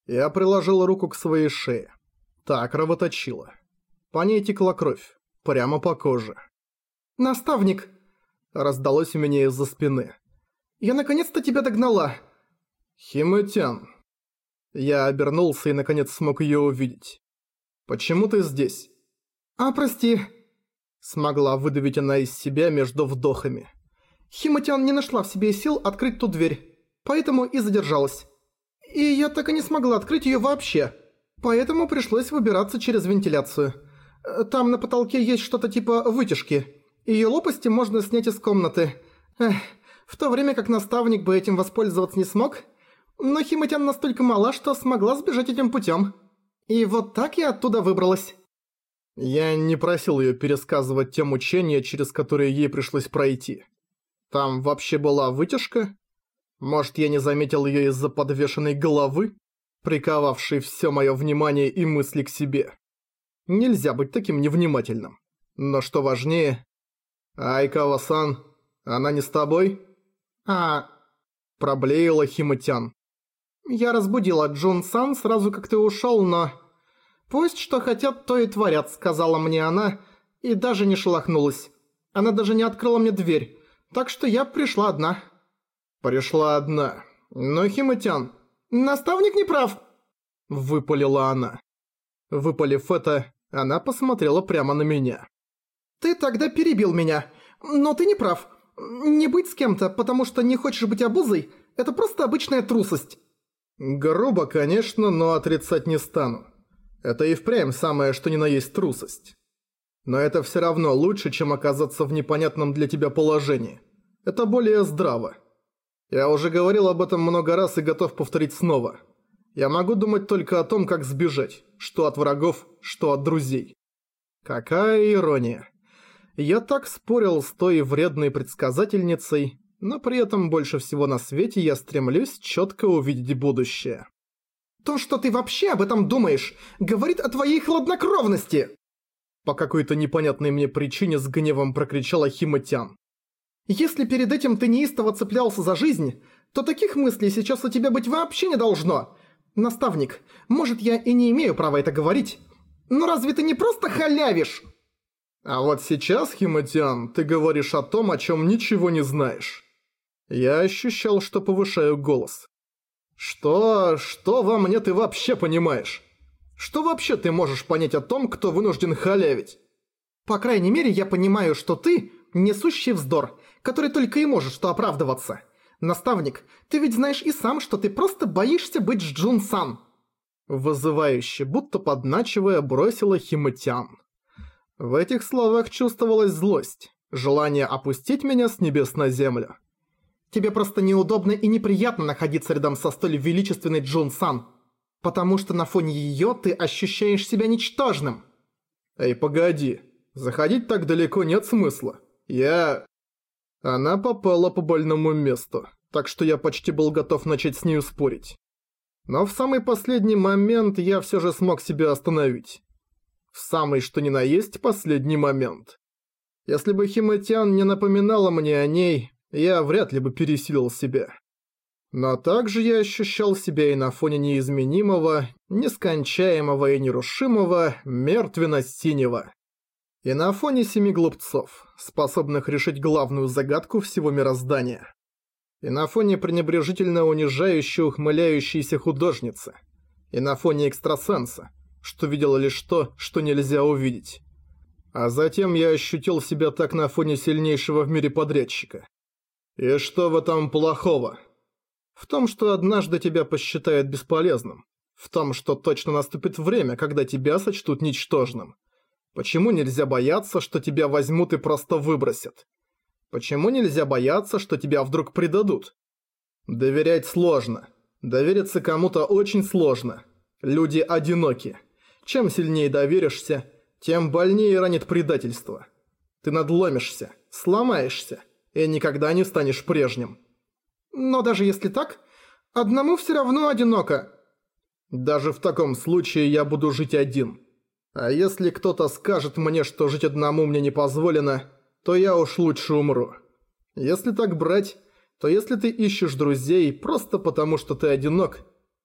Я приложил руку к своей шее. Та кровоточила. По ней текла кровь. Прямо по коже. «Наставник!» Раздалось у меня из-за спины. «Я наконец-то тебя догнала!» «Химэ-тян». Я обернулся и наконец смог её увидеть. «Почему ты здесь?» «А, прости!» Смогла выдавить она из себя между вдохами. Химэ-тян не нашла в себе сил открыть ту дверь, поэтому и задержалась. И я так и не смогла открыть её вообще, поэтому пришлось выбираться через вентиляцию. Там на потолке есть что-то типа вытяжки. Её лопасти можно снять из комнаты. В то время как наставник бы этим воспользоваться не смог, но Химэ-тян настолько мала, что смогла сбежать этим путём. И вот так я оттуда выбралась. Я не просил её пересказывать те мучения, через которые ей пришлось пройти. Там вообще была вытяжка? Может, я не заметил её из-за подвешенной головы, приковавшей всё моё внимание и мысли к себе? Нельзя быть таким невнимательным. Но что важнее... Айкава-сан, она не с тобой? Проблеяла Химэ-тян. Я разбудила Джун-сан сразу как ты ушёл, но... «Пусть что хотят, то и творят», — сказала мне она, и даже не шелохнулась. Она даже не открыла мне дверь, так что я пришла одна. Пришла одна. Но Химэ-тян... «Наставник не прав!» — выпалила она. Выпалив это, она посмотрела прямо на меня. «Ты тогда перебил меня, но ты не прав. Не быть с кем-то, потому что не хочешь быть обузой, это просто обычная трусость». Грубо, конечно, но отрицать не стану. Это и впрямь самое, что ни на есть трусость. Но это всё равно лучше, чем оказаться в непонятном для тебя положении. Это более здраво. Я уже говорил об этом много раз и готов повторить снова. Я могу думать только о том, как сбежать, что от врагов, что от друзей. Какая ирония. Я так спорил с той вредной предсказательницей, но при этом больше всего на свете я стремлюсь чётко увидеть будущее. «То, что ты вообще об этом думаешь, говорит о твоей хладнокровности!» По какой-то непонятной мне причине с гневом прокричала Химэ-тян. «Если перед этим ты неистово цеплялся за жизнь, то таких мыслей сейчас у тебя быть вообще не должно. Наставник, может, я и не имею права это говорить, но разве ты не просто халявишь?» А вот сейчас, Химэ-тян, ты говоришь о том, о чем ничего не знаешь. Я ощущал, что повышаю голос. Что во мне ты вообще понимаешь? Что вообще ты можешь понять о том, кто вынужден халявить? По крайней мере, я понимаю, что ты несущий вздор, который только и можешь что оправдываться. Наставник, ты ведь знаешь и сам, что ты просто боишься быть с Джун-сан. Вызывающе, будто подначивая, бросила Химэ-тян. В этих словах чувствовалась злость, желание опустить меня с небес на землю. Тебе просто неудобно и неприятно находиться рядом со столь величественной Джун-сан, потому что на фоне её ты ощущаешь себя ничтожным. Эй, погоди, заходить так далеко нет смысла. Она попала по больному месту, так что я почти был готов начать с нею спорить. Но в самый последний момент я всё же смог себя остановить. В самый что ни на есть последний момент. Если бы Химэ-тян не напоминала мне о ней, я вряд ли бы пересилил себя. Но также я ощущал себя и на фоне неизменимого, нескончаемого и нерушимого мертвенно-синего. И на фоне 7 глупцов, способных решить главную загадку всего мироздания. И на фоне пренебрежительно унижающей ухмыляющейся художницы. И на фоне экстрасенса, что видел лишь то, что нельзя увидеть. А затем я ощутил себя так на фоне сильнейшего в мире подрядчика. И что в этом плохого? В том, что однажды тебя посчитают бесполезным. В том, что точно наступит время, когда тебя сочтут ничтожным. Почему нельзя бояться, что тебя возьмут и просто выбросят? Почему нельзя бояться, что тебя вдруг предадут? Доверять сложно. Довериться кому-то очень сложно. Люди одиноки. Чем сильнее доверишься, тем больнее ранит предательство. Ты надломишься, сломаешься и никогда не станешь прежним. Но даже если так, одному всё равно одиноко. Даже в таком случае я буду жить один. А если кто-то скажет мне, что жить одному мне не позволено, то я уж лучше умру. Если так брать, то если ты ищешь друзей просто потому, что ты одинок,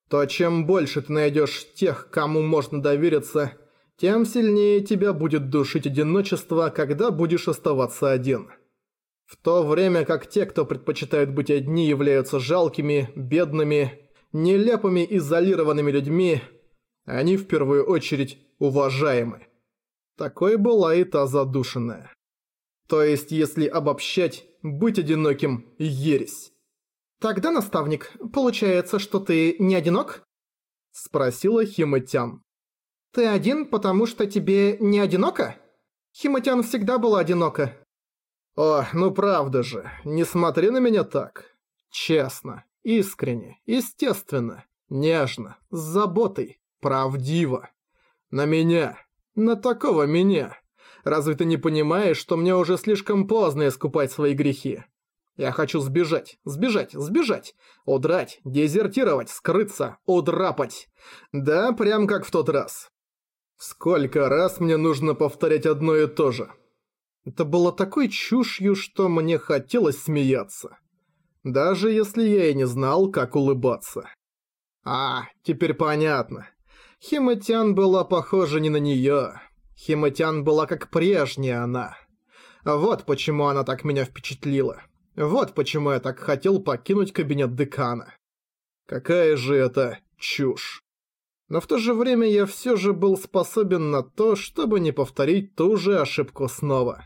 то чем больше ты найдешь тех, кому можно довериться, тем сильнее тебя будет душить одиночество, когда будешь оставаться один. В то время как те, кто предпочитают быть одни, являются жалкими, бедными, нелепыми, изолированными людьми, они в первую очередь уважаемы. Такой была и та задушенная. То есть, если обобщать, быть одиноким – ересь. «Тогда, наставник, получается, что ты не одинок?» – спросила Химатян. «Ты один, потому что тебе не одиноко? Химатян всегда была одинока». «О, ну правда же, не смотри на меня так. Честно, искренне, естественно, нежно, с заботой, правдиво. На меня, на такого меня. Разве ты не понимаешь, что мне уже слишком поздно искупать свои грехи? Я хочу сбежать, сбежать, удрать, дезертировать, скрыться, удрапать. Да, прям как в тот раз. Сколько раз мне нужно повторять одно и то же?» Это было такой чушью, что мне хотелось смеяться. Даже если я и не знал, как улыбаться. Теперь понятно. Химатян была похожа не на неё. Химатян была как прежняя она. Вот почему она так меня впечатлила. Вот почему я так хотел покинуть кабинет декана. Какая же это чушь. Но в то же время я всё же был способен на то, чтобы не повторить ту же ошибку снова.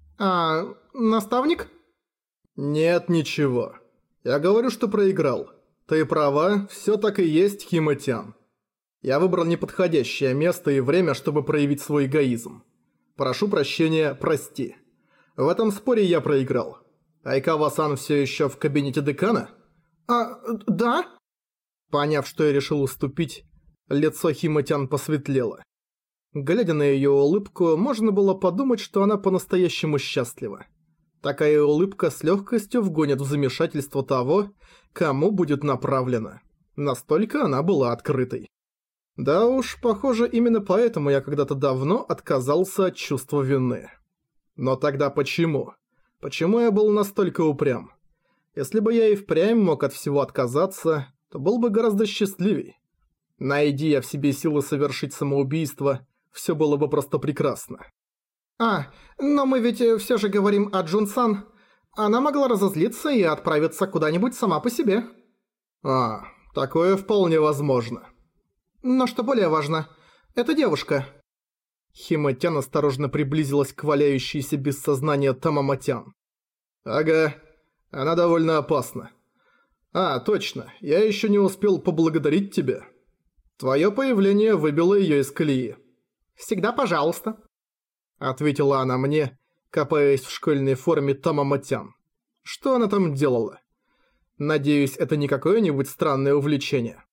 Наставник? Нет, ничего. Я говорю, что проиграл. Ты права, всё так и есть, Химатян. Я выбрал неподходящее место и время, чтобы проявить свой эгоизм. Прошу прощения, прости. В этом споре я проиграл. Айкава-сан всё ещё в кабинете декана? Да? Поняв, что я решил уступить, лицо Химатян посветлело. Глядя на её улыбку, можно было подумать, что она по-настоящему счастлива. Такая улыбка с лёгкостью вгонит в замешательство того, кому будет направлена. Настолько она была открытой. Да уж, похоже, именно поэтому я когда-то давно отказался от чувства вины. Но тогда почему? Почему я был настолько упрям? Если бы я и впрямь мог от всего отказаться, то был бы гораздо счастливей. Найди я в себе силы совершить самоубийство, всё было бы просто прекрасно. Но мы ведь всё же говорим о Джун-сан. Она могла разозлиться и отправиться куда-нибудь сама по себе. Такое вполне возможно. Но что более важно, это девушка. Химатян осторожно приблизилась к валяющейся без сознания Тамаматян. Ага, она довольно опасна. Точно, я ещё не успел поблагодарить тебя. Твоё появление выбило её из колеи. «Всегда пожалуйста», — ответила она мне, копаясь в школьной форме Тамаматян. Что она там делала? Надеюсь, это не какое-нибудь странное увлечение.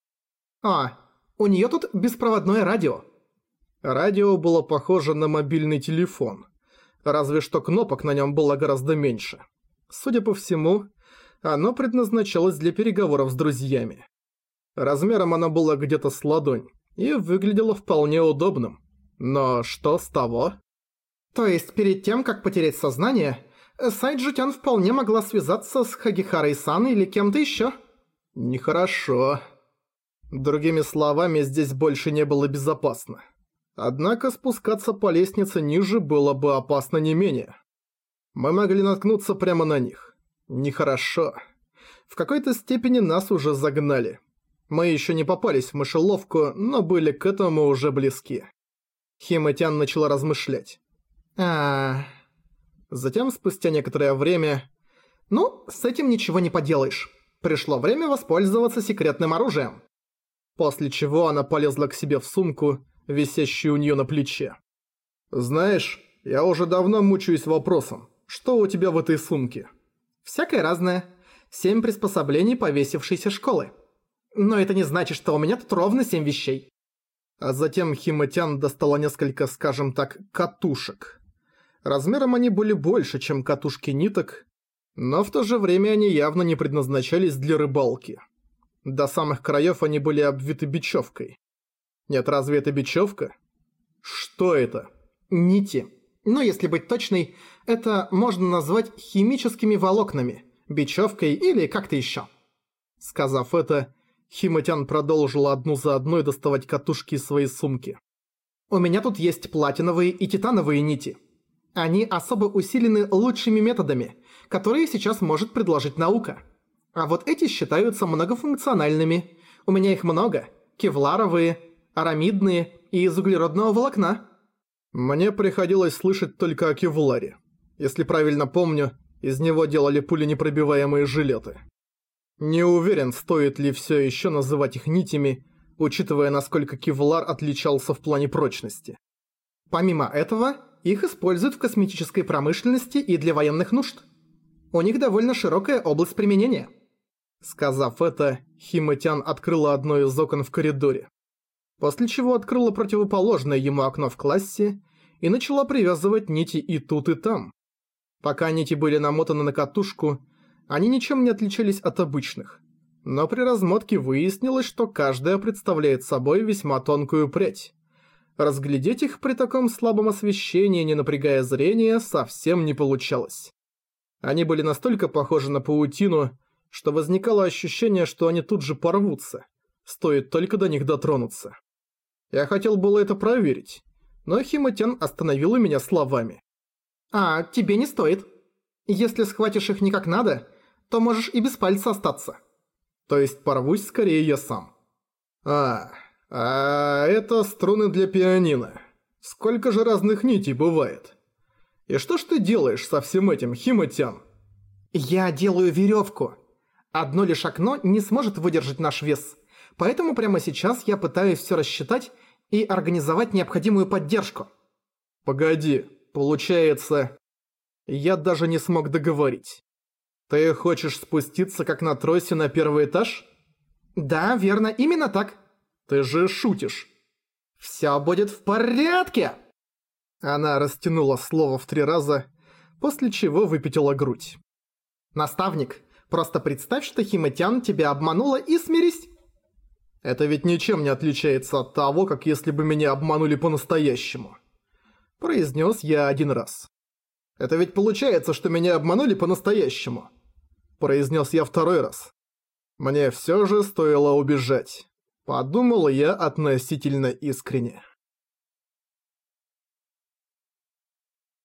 У неё тут беспроводное радио. Радио было похоже на мобильный телефон, разве что кнопок на нём было гораздо меньше. Судя по всему, оно предназначалось для переговоров с друзьями. Размером оно было где-то с ладонь и выглядело вполне удобным. Но что с того? То есть перед тем, как потерять сознание, Сайджутян вполне могла связаться с Хагихарой-сан или кем-то ещё? Нехорошо. Другими словами, здесь больше не было безопасно. Однако спускаться по лестнице ниже было бы опасно не менее. Мы могли наткнуться прямо на них. Нехорошо. В какой-то степени нас уже загнали. Мы еще не попались в мышеловку, но были к этому уже близки. Химатян начала размышлять. Затем, спустя некоторое время... с этим ничего не поделаешь. Пришло время воспользоваться секретным оружием. После чего она полезла к себе в сумку, висящую у неё на плече. «Знаешь, я уже давно мучаюсь вопросом, что у тебя в этой сумке?» «Всякое разное. 7 приспособлений повесившейся школы. Но это не значит, что у меня тут ровно 7 вещей». А затем Химатян достала несколько, скажем так, катушек. Размером они были больше, чем катушки ниток, но в то же время они явно не предназначались для рыбалки. До самых краев они были обвиты бечевкой. Нет, разве это бечевка? Что это? Нити. Но если быть точной, это можно назвать химическими волокнами, бечевкой или как-то еще. Сказав это, Хима-тян продолжила одну за одной доставать катушки из своей сумки. У меня тут есть платиновые и титановые нити. Они особо усилены лучшими методами, которые сейчас может предложить наука. А вот эти считаются многофункциональными. У меня их много. Кевларовые, арамидные и из углеродного волокна. Мне приходилось слышать только о кевларе. Если правильно помню, из него делали пуленепробиваемые жилеты. Не уверен, стоит ли все еще называть их нитями, учитывая, насколько кевлар отличался в плане прочности. Помимо этого, их используют в космической промышленности и для военных нужд. У них довольно широкая область применения. Сказав это, Хима-тян открыла одно из окон в коридоре. После чего открыла противоположное ему окно в классе и начала привязывать нити и тут, и там. Пока нити были намотаны на катушку, они ничем не отличались от обычных. Но при размотке выяснилось, что каждая представляет собой весьма тонкую прядь. Разглядеть их при таком слабом освещении, не напрягая зрение, совсем не получалось. Они были настолько похожи на паутину, что возникало ощущение, что они тут же порвутся. Стоит только до них дотронуться. Я хотел было это проверить, но Хима-тян остановила меня словами. «А, тебе не стоит. Если схватишь их не как надо, то можешь и без пальца остаться». То есть порвусь скорее я сам. Это струны для пианино. Сколько же разных нитей бывает? И что ж ты делаешь со всем этим, Хима-тян? Я делаю веревку. Одно лишь окно не сможет выдержать наш вес, поэтому прямо сейчас я пытаюсь все рассчитать и организовать необходимую поддержку. Погоди, получается... Я даже не смог договорить. Ты хочешь спуститься как на тросе на первый этаж? Да, верно, именно так. Ты же шутишь. Всё будет в порядке. Она растянула слово в 3 раза, после чего выпятила грудь. Наставник, просто представь, что Хима-тян тебя обманула и смирись. Это ведь ничем не отличается от того, как если бы меня обманули по-настоящему. Произнес я 1 раз. Это ведь получается, что меня обманули по-настоящему. Произнес я 2 раз. Мне все же стоило убежать. Подумал я относительно искренне.